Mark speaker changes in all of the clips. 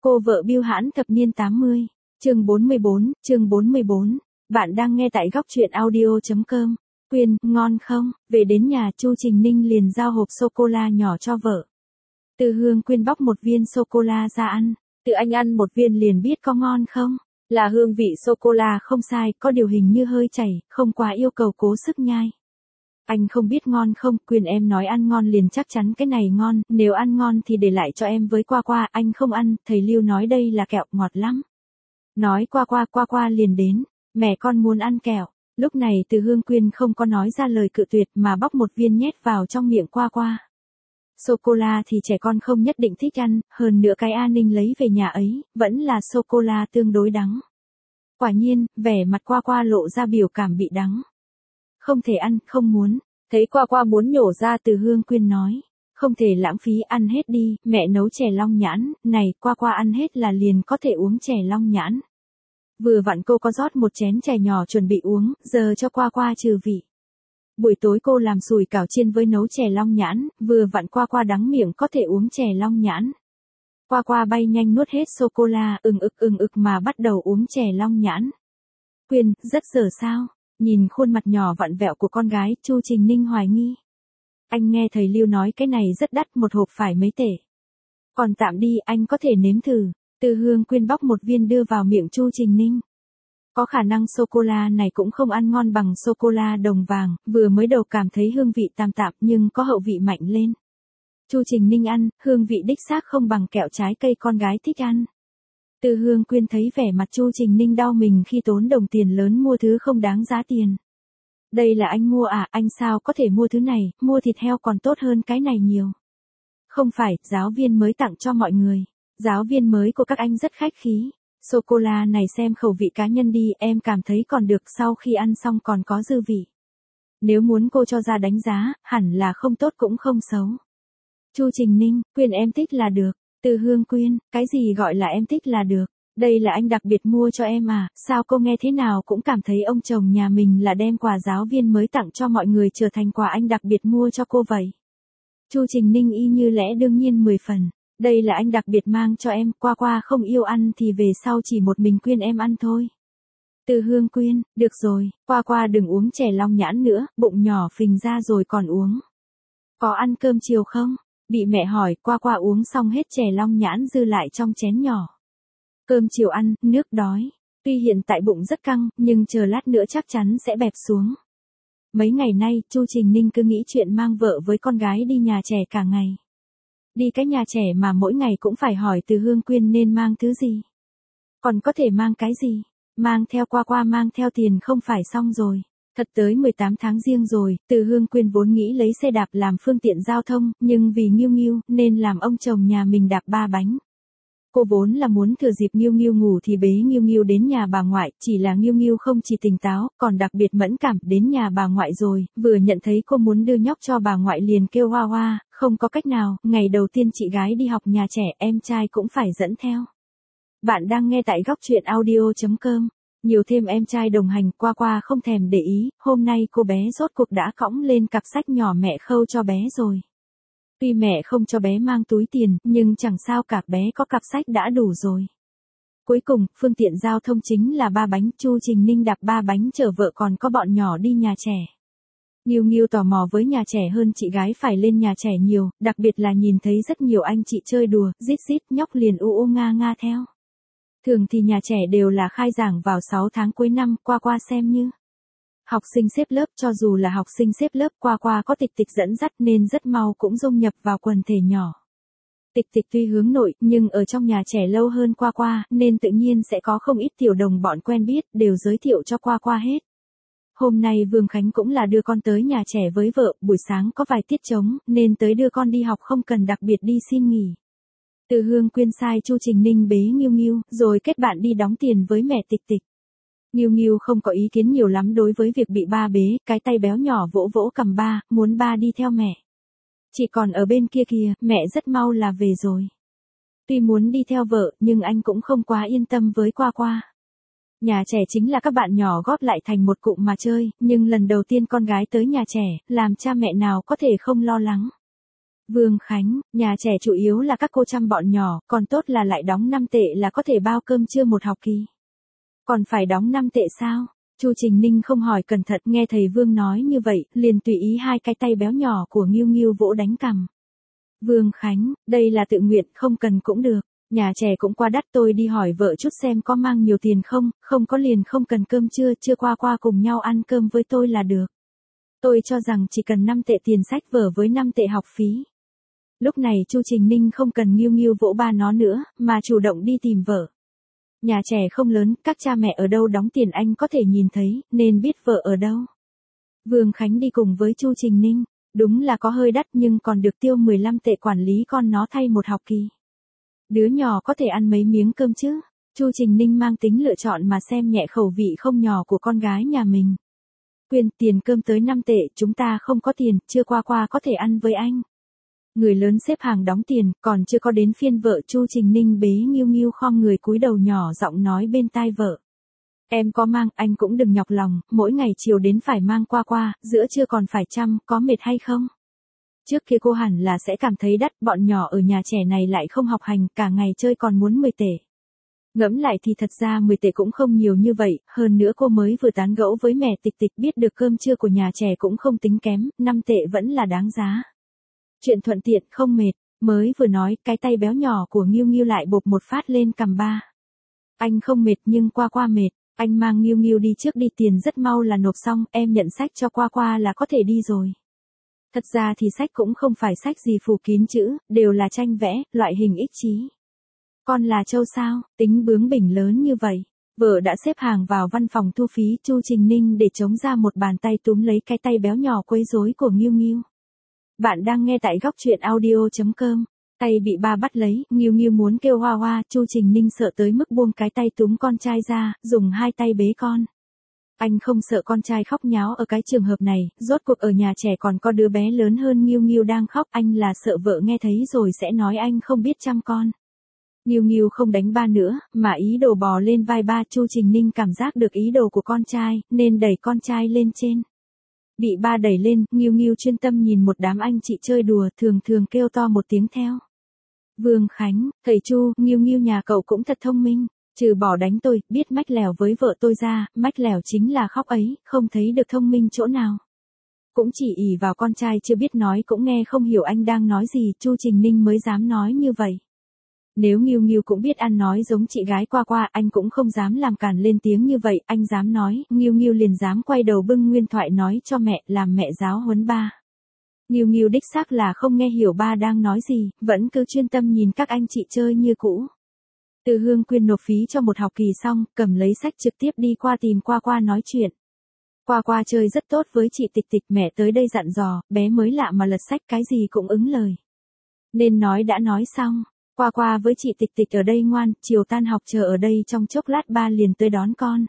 Speaker 1: Cô vợ Bưu Hãn thập niên 80, chương 44, bạn đang nghe tại góc truyện audio.com. Quyên, ngon không? Về đến nhà, Chu Trình Ninh liền giao hộp sô-cô-la nhỏ cho vợ. Từ Hương Quyên bóc một viên sô-cô-la ra ăn. Tự anh ăn một viên liền biết có ngon không? Là hương vị sô-cô-la không sai, có điều hình như hơi chảy, không quá yêu cầu cố sức nhai. Anh không biết ngon không, Quyên em nói ăn ngon liền chắc chắn cái này ngon, nếu ăn ngon thì để lại cho em với Qua Qua, anh không ăn, thầy Lưu nói đây là kẹo ngọt lắm. Nói Qua Qua liền đến, mẹ con muốn ăn kẹo. Lúc này Từ Hương Quyên không có nói ra lời cự tuyệt mà bóc một viên nhét vào trong miệng Qua Qua. Sô-cô-la thì trẻ con không nhất định thích ăn, hơn nữa cái A Ninh lấy về nhà ấy, vẫn là sô-cô-la tương đối đắng. Quả nhiên, vẻ mặt Qua Qua lộ ra biểu cảm bị đắng. Không thể ăn, không muốn. Thấy Qua Qua muốn nhổ ra, Từ Hương Quyên nói. Không thể lãng phí, ăn hết đi, mẹ nấu chè long nhãn, này, Qua Qua ăn hết là liền có thể uống chè long nhãn. Vừa vặn cô có rót một chén chè nhỏ chuẩn bị uống, giờ cho Qua Qua trừ vị. Buổi tối cô làm sủi cảo chiên với nấu chè long nhãn, vừa vặn Qua Qua đắng miệng có thể uống chè long nhãn. Qua Qua bay nhanh nuốt hết sô-cô-la, ừng ực mà bắt đầu uống chè long nhãn. Quyên, rất dở sao? Nhìn khuôn mặt nhỏ vặn vẹo của con gái, Chu Trình Ninh hoài nghi. Anh nghe thầy Lưu nói cái này rất đắt, một hộp phải mấy tệ. Còn tạm đi, anh có thể nếm thử. Từ Hương Quyên bóc một viên đưa vào miệng Chu Trình Ninh. Có khả năng sô-cô-la này cũng không ăn ngon bằng sô-cô-la đồng vàng, vừa mới đầu cảm thấy hương vị tạm tạm nhưng có hậu vị mạnh lên. Chu Trình Ninh ăn, hương vị đích xác không bằng kẹo trái cây con gái thích ăn. Từ Hương Quyên thấy vẻ mặt Chu Trình Ninh đau mình khi tốn đồng tiền lớn mua thứ không đáng giá tiền. Đây là anh mua à, anh sao có thể mua thứ này, mua thịt heo còn tốt hơn cái này nhiều. Không phải, giáo viên mới tặng cho mọi người. Giáo viên mới của các anh rất khách khí. Sô-cô-la này xem khẩu vị cá nhân đi, em cảm thấy còn được, sau khi ăn xong còn có dư vị. Nếu muốn cô cho ra đánh giá, hẳn là không tốt cũng không xấu. Chu Trình Ninh, Quyên em thích là được. Từ Hương Quyên, cái gì gọi là em thích là được? Đây là anh đặc biệt mua cho em à, sao cô nghe thế nào cũng cảm thấy ông chồng nhà mình là đem quà giáo viên mới tặng cho mọi người trở thành quà anh đặc biệt mua cho cô vậy. Chu Trình Ninh y như lẽ đương nhiên 10 phần. Đây là anh đặc biệt mang cho em, Qua Qua không yêu ăn thì về sau chỉ một mình Quyên em ăn thôi. Từ Hương Quyên, được rồi, Qua Qua đừng uống chè long nhãn nữa, bụng nhỏ phình ra rồi còn uống. Có ăn cơm chiều không? Bị mẹ hỏi, Qua Qua uống xong hết chè long nhãn dư lại trong chén nhỏ. Cơm chiều ăn, nước đói. Tuy hiện tại bụng rất căng, nhưng chờ lát nữa chắc chắn sẽ bẹp xuống. Mấy ngày nay, Chu Trình Ninh cứ nghĩ chuyện mang vợ với con gái đi nhà trẻ cả ngày. Đi cái nhà trẻ mà mỗi ngày cũng phải hỏi Từ Hương Quyên nên mang thứ gì. Còn có thể mang cái gì? Mang theo Qua Qua mang theo tiền không phải xong rồi. Thật tới 18 tháng riêng rồi, Từ Hương Quyên vốn nghĩ lấy xe đạp làm phương tiện giao thông, nhưng vì Nghiêu Nghiêu nên làm ông chồng nhà mình đạp 3 bánh. Cô vốn là muốn thừa dịp Nghiêu Nghiêu ngủ thì bế Nghiêu Nghiêu đến nhà bà ngoại, chỉ là Nghiêu Nghiêu không chỉ tỉnh táo, còn đặc biệt mẫn cảm, đến nhà bà ngoại rồi, vừa nhận thấy cô muốn đưa nhóc cho bà ngoại liền kêu hoa hoa, không có cách nào, ngày đầu tiên chị gái đi học nhà trẻ, em trai cũng phải dẫn theo. Bạn đang nghe tại góc truyện audio.com. Nhiều thêm em trai đồng hành, Qua Qua không thèm để ý, hôm nay cô bé rốt cuộc đã cõng lên cặp sách nhỏ mẹ khâu cho bé rồi. Tuy mẹ không cho bé mang túi tiền, nhưng chẳng sao cả, bé có cặp sách đã đủ rồi. Cuối cùng, phương tiện giao thông chính là 3 bánh, Chu Trình Ninh đạp 3 bánh chở vợ còn có bọn nhỏ đi nhà trẻ. Nghiêu Nghiêu tò mò với nhà trẻ hơn chị gái phải lên nhà trẻ nhiều, đặc biệt là nhìn thấy rất nhiều anh chị chơi đùa, rít nhóc liền u nga theo. Thường thì nhà trẻ đều là khai giảng vào 6 tháng cuối năm, Qua Qua xem như học sinh xếp lớp, cho dù là học sinh xếp lớp, Qua Qua có Tịch Tịch dẫn dắt nên rất mau cũng dung nhập vào quần thể nhỏ. Tịch Tịch tuy hướng nội, nhưng ở trong nhà trẻ lâu hơn Qua Qua, nên tự nhiên sẽ có không ít tiểu đồng bọn quen biết, đều giới thiệu cho Qua Qua hết. Hôm nay Vương Khánh cũng là đưa con tới nhà trẻ với vợ, buổi sáng có vài tiết trống, nên tới đưa con đi học không cần đặc biệt đi xin nghỉ. Từ Hương Quyên sai Chu Trình Ninh bế Nghiêu Nghiêu, rồi kết bạn đi đóng tiền với mẹ Tịch Tịch. Nghiêu Nghiêu không có ý kiến nhiều lắm đối với việc bị ba bế, cái tay béo nhỏ vỗ vỗ cầm ba, muốn ba đi theo mẹ. Chỉ còn ở bên kia kìa, mẹ rất mau là về rồi. Tuy muốn đi theo vợ, nhưng anh cũng không quá yên tâm với Qua Qua. Nhà trẻ chính là các bạn nhỏ góp lại thành một cụm mà chơi, nhưng lần đầu tiên con gái tới nhà trẻ, làm cha mẹ nào có thể không lo lắng. Vương Khánh, nhà trẻ chủ yếu là các cô chăm bọn nhỏ, còn tốt là lại đóng 5 tệ là có thể bao cơm trưa một học kỳ. Còn phải đóng 5 tệ sao? Chu Trình Ninh không hỏi cẩn thận, nghe thầy Vương nói như vậy, liền tùy ý hai cái tay béo nhỏ của Nghiêu Nghiêu vỗ đánh cằm. Vương Khánh, đây là tự nguyện, không cần cũng được. Nhà trẻ cũng quá đắt, tôi đi hỏi vợ chút xem có mang nhiều tiền không, không có liền không cần cơm trưa, chưa qua cùng nhau ăn cơm với tôi là được. Tôi cho rằng chỉ cần 5 tệ tiền sách vở với 5 tệ học phí. Lúc này Chu Trình Ninh không cần Nghiêu Nghiêu vỗ ba nó nữa, mà chủ động đi tìm vợ. Nhà trẻ không lớn, các cha mẹ ở đâu đóng tiền anh có thể nhìn thấy, nên biết vợ ở đâu. Vương Khánh đi cùng với Chu Trình Ninh, đúng là có hơi đắt nhưng còn được tiêu 15 tệ quản lý con nó thay một học kỳ. Đứa nhỏ có thể ăn mấy miếng cơm chứ? Chu Trình Ninh mang tính lựa chọn mà xem nhẹ khẩu vị không nhỏ của con gái nhà mình. Quyên, tiền cơm tới 5 tệ, chúng ta không có tiền, chưa qua có thể ăn với anh. Người lớn xếp hàng đóng tiền, còn chưa có đến phiên vợ. Chu Trình Ninh bế Nghiêu Nghiêu khom người cúi đầu nhỏ giọng nói bên tai vợ. Em có mang, anh cũng đừng nhọc lòng, mỗi ngày chiều đến phải mang qua, giữa trưa còn phải chăm, có mệt hay không? Trước kia cô hẳn là sẽ cảm thấy đắt, bọn nhỏ ở nhà trẻ này lại không học hành, cả ngày chơi còn muốn 10 tệ. Ngẫm lại thì thật ra 10 tệ cũng không nhiều như vậy, hơn nữa cô mới vừa tán gẫu với mẹ Tịch Tịch biết được cơm trưa của nhà trẻ cũng không tính kém, 5 tệ vẫn là đáng giá. Chuyện thuận tiện không mệt, mới vừa nói, cái tay béo nhỏ của Nghiêu Nghiêu lại bộp một phát lên cằm ba. Anh không mệt nhưng qua mệt, anh mang Nghiêu Nghiêu đi trước đi, tiền rất mau là nộp xong, em nhận sách cho qua là có thể đi rồi. Thật ra thì sách cũng không phải sách gì phủ kín chữ, đều là tranh vẽ, loại hình ích trí. Con là trâu sao, tính bướng bỉnh lớn như vậy. Vợ đã xếp hàng vào văn phòng thu phí. Chu Trình Ninh để chống ra một bàn tay túm lấy cái tay béo nhỏ quấy rối của Nghiêu Nghiêu. Bạn đang nghe tại góc truyện audio.com. Tay bị ba bắt lấy, Nghiêu Nghiêu muốn kêu hoa hoa, Chu Trình Ninh sợ tới mức buông cái tay túm con trai ra, dùng hai tay bế con. Anh không sợ con trai khóc nháo ở cái trường hợp này, rốt cuộc ở nhà trẻ còn có đứa bé lớn hơn Nghiêu Nghiêu đang khóc, anh là sợ vợ nghe thấy rồi sẽ nói anh không biết chăm con. Nghiêu Nghiêu không đánh ba nữa, mà ý đồ bò lên vai ba. Chu Trình Ninh cảm giác được ý đồ của con trai, nên đẩy con trai lên trên. Bị ba đẩy lên, Nghiêu Nghiêu chuyên tâm nhìn một đám anh chị chơi đùa, thường kêu to một tiếng theo. Vương Khánh, thầy Chu, Nghiêu Nghiêu nhà cậu cũng thật thông minh, trừ bỏ đánh tôi, biết mách lèo với vợ tôi ra, mách lèo chính là khóc ấy, không thấy được thông minh chỗ nào. Cũng chỉ ỷ vào con trai chưa biết nói cũng nghe không hiểu anh đang nói gì, Chu Trình Ninh mới dám nói như vậy. Nếu Nghiêu Nghiêu cũng biết ăn nói giống chị gái qua, anh cũng không dám làm cản lên tiếng như vậy, anh dám nói, Nghiêu Nghiêu liền dám quay đầu bưng nguyên thoại nói cho mẹ, làm mẹ giáo huấn ba. Nghiêu Nghiêu đích xác là không nghe hiểu ba đang nói gì, vẫn cứ chuyên tâm nhìn các anh chị chơi như cũ. Từ Hương Quyên nộp phí cho một học kỳ xong, cầm lấy sách trực tiếp đi qua tìm qua nói chuyện. Qua chơi rất tốt với chị Tịch Tịch, mẹ tới đây dặn dò, bé mới lạ mà lật sách cái gì cũng ứng lời. Nên nói đã nói xong. Qua với chị Tịch Tịch ở đây ngoan, chiều tan học chờ ở đây trong chốc lát ba liền tới đón con.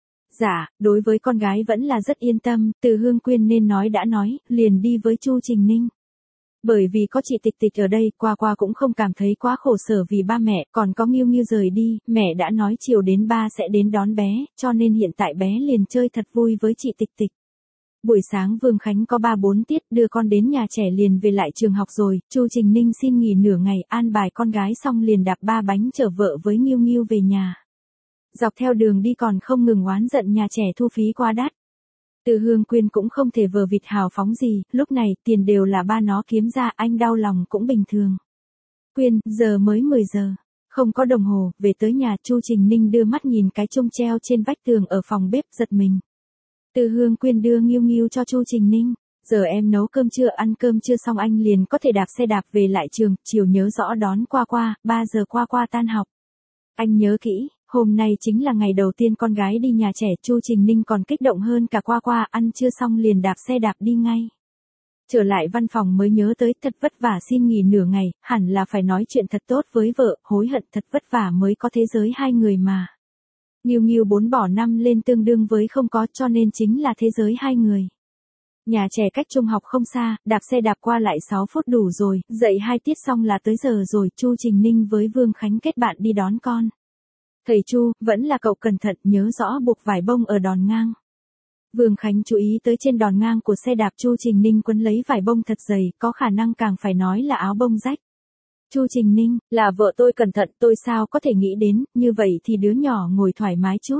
Speaker 1: Dạ, đối với con gái vẫn là rất yên tâm, Từ Hương Quyên nên nói đã nói, liền đi với Chu Trình Ninh. Bởi vì có chị Tịch Tịch ở đây, qua cũng không cảm thấy quá khổ sở vì ba mẹ, còn có Nghiêu Nghiêu rời đi, mẹ đã nói chiều đến ba sẽ đến đón bé, cho nên hiện tại bé liền chơi thật vui với chị Tịch Tịch. Buổi sáng Vương Khánh có 3-4 tiết, đưa con đến nhà trẻ liền về lại trường học rồi, Chu Trình Ninh xin nghỉ nửa ngày, an bài con gái xong liền đạp 3 bánh chở vợ với Nghiêu Nghiêu về nhà. Dọc theo đường đi còn không ngừng oán giận nhà trẻ thu phí quá đắt. Từ Hương Quyên cũng không thể vờ vịt hào phóng gì, lúc này tiền đều là ba nó kiếm ra, anh đau lòng cũng bình thường. Quyên, giờ mới 10 giờ. Không có đồng hồ, về tới nhà Chu Trình Ninh đưa mắt nhìn cái chum treo trên vách tường ở phòng bếp giật mình. Từ Hương Quyên đưa Nghiêu Nghiêu cho Chu Trình Ninh. Giờ em nấu cơm trưa, ăn cơm trưa xong anh liền có thể đạp xe đạp về lại trường, chiều nhớ rõ đón qua, 3 giờ qua tan học. Anh nhớ kỹ, hôm nay chính là ngày đầu tiên con gái đi nhà trẻ, Chu Trình Ninh còn kích động hơn cả qua, ăn trưa xong liền đạp xe đạp đi ngay. Trở lại văn phòng mới nhớ tới, thật vất vả xin nghỉ nửa ngày, hẳn là phải nói chuyện thật tốt với vợ, hối hận thật vất vả mới có thế giới hai người mà. Nghiêu Nghiêu 4 bỏ 5 lên tương đương với không có, cho nên chính là thế giới hai người. Nhà trẻ cách trung học không xa, đạp xe đạp qua lại 6 phút đủ rồi, dậy 2 tiết xong là tới giờ rồi, Chu Trình Ninh với Vương Khánh kết bạn đi đón con. Thầy Chu, vẫn là cậu cẩn thận, nhớ rõ buộc vải bông ở đòn ngang. Vương Khánh chú ý tới trên đòn ngang của xe đạp Chu Trình Ninh quấn lấy vải bông thật dày, có khả năng càng phải nói là áo bông rách. Chu Trình Ninh, là vợ tôi cẩn thận, tôi sao có thể nghĩ đến, như vậy thì đứa nhỏ ngồi thoải mái chút.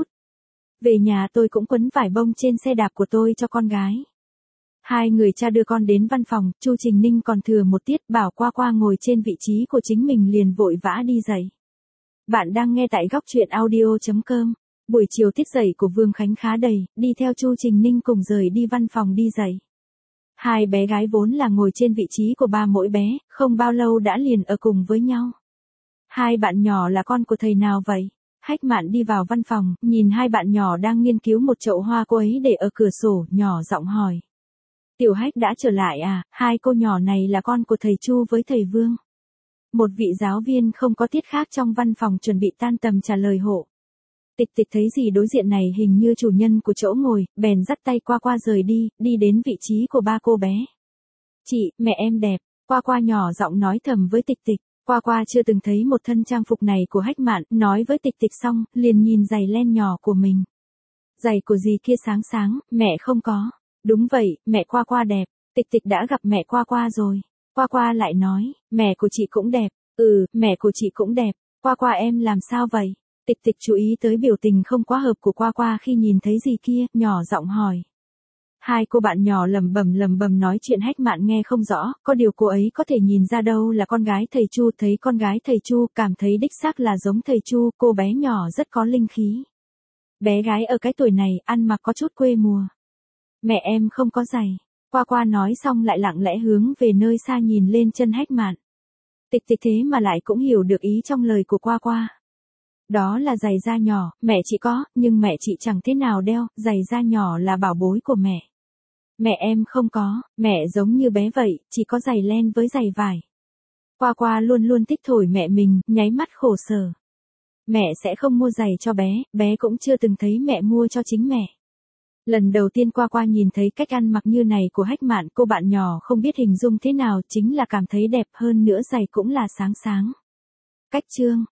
Speaker 1: Về nhà tôi cũng quấn vải bông trên xe đạp của tôi cho con gái. Hai người cha đưa con đến văn phòng, Chu Trình Ninh còn thừa một tiết, bảo Qua Qua ngồi trên vị trí của chính mình liền vội vã đi dậy. Bạn đang nghe tại góc truyện audio.com. Buổi chiều tiết dậy của Vương Khánh khá đầy, đi theo Chu Trình Ninh cùng rời đi văn phòng đi dậy. Hai bé gái vốn là ngồi trên vị trí của ba mỗi bé, không bao lâu đã liền ở cùng với nhau. Hai bạn nhỏ là con của thầy nào vậy? Hách Mạn đi vào văn phòng, nhìn hai bạn nhỏ đang nghiên cứu một chậu hoa cô ấy để ở cửa sổ, nhỏ giọng hỏi. Tiểu Hách đã trở lại à, hai cô nhỏ này là con của thầy Chu với thầy Vương. Một vị giáo viên không có tiết khác trong văn phòng chuẩn bị tan tầm trả lời hộ. Tịch Tịch thấy gì đối diện này hình như chủ nhân của chỗ ngồi, bèn dắt tay Qua Qua rời đi, đi đến vị trí của ba cô bé. Chị, mẹ em đẹp, Qua Qua nhỏ giọng nói thầm với Tịch Tịch. Qua Qua chưa từng thấy một thân trang phục này của Hách Mạn, nói với Tịch Tịch xong, liền nhìn giày len nhỏ của mình. Giày của dì kia sáng sáng, mẹ không có. Đúng vậy, mẹ Qua Qua đẹp, Tịch Tịch đã gặp mẹ Qua Qua rồi. Qua Qua lại nói, mẹ của chị cũng đẹp, mẹ của chị cũng đẹp, Qua Qua em làm sao vậy? Tịch Tịch chú ý tới biểu tình không quá hợp của Qua Qua khi nhìn thấy dì kia, nhỏ giọng hỏi. Hai cô bạn nhỏ lầm bầm nói chuyện Hách Mạn nghe không rõ, có điều cô ấy có thể nhìn ra đâu là con gái thầy Chu, thấy con gái thầy Chu cảm thấy đích xác là giống thầy Chu, cô bé nhỏ rất có linh khí. Bé gái ở cái tuổi này ăn mặc có chút quê mùa. Mẹ em không có giày. Qua Qua nói xong lại lặng lẽ hướng về nơi xa nhìn lên chân Hách Mạn. Tịch Tịch thế mà lại cũng hiểu được ý trong lời của Qua Qua. Đó là giày da nhỏ, mẹ chị có, nhưng mẹ chị chẳng thế nào đeo, giày da nhỏ là bảo bối của mẹ. Mẹ em không có, mẹ giống như bé vậy, chỉ có giày len với giày vải. Qua Qua luôn luôn thích thổi mẹ mình, nháy mắt khổ sở. Mẹ sẽ không mua giày cho bé, bé cũng chưa từng thấy mẹ mua cho chính mẹ. Lần đầu tiên Qua Qua nhìn thấy cách ăn mặc như này của Hách Mạn, cô bạn nhỏ không biết hình dung thế nào, chính là cảm thấy đẹp hơn nữa, giày cũng là sáng sáng. Cách chương